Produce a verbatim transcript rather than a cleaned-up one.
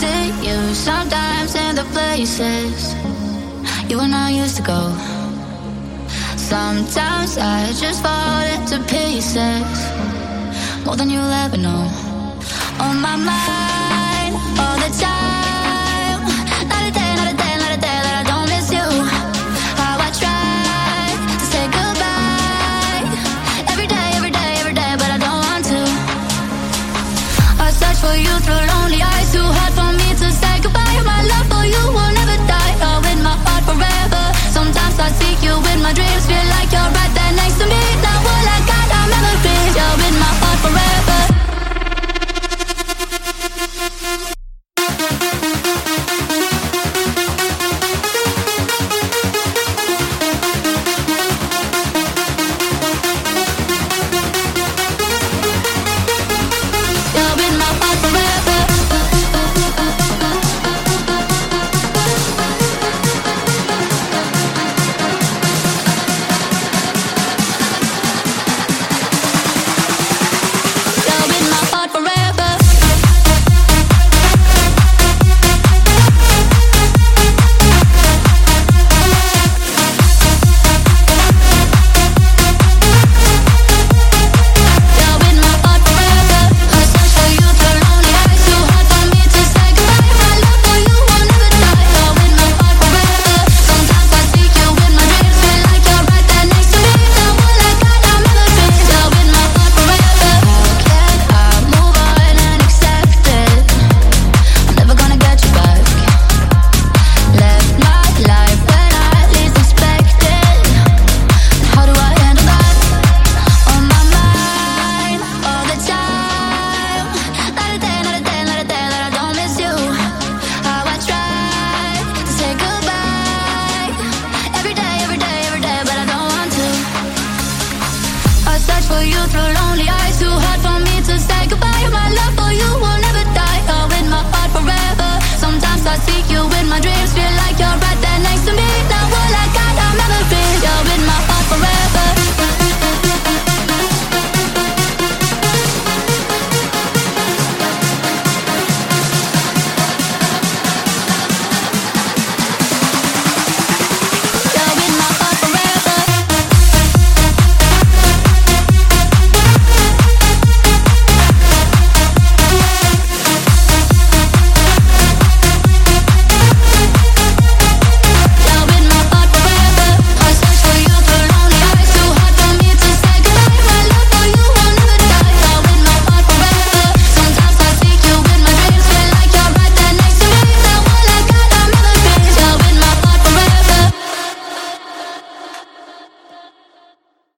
see you sometimes in the places you and I used to go. Sometimes I just fall into pieces, more than you'll ever know. On my mind all the time, not a day, not a day, not a day that I don't miss you. How I try to say goodbye every day, every day, every day, but I don't want to. I search for you through lonely eyes, too hard for me to say goodbye. My love for you will never die, oh, in my heart forever. Sometimes I seek you in my dreams, feel like you're right there next to me.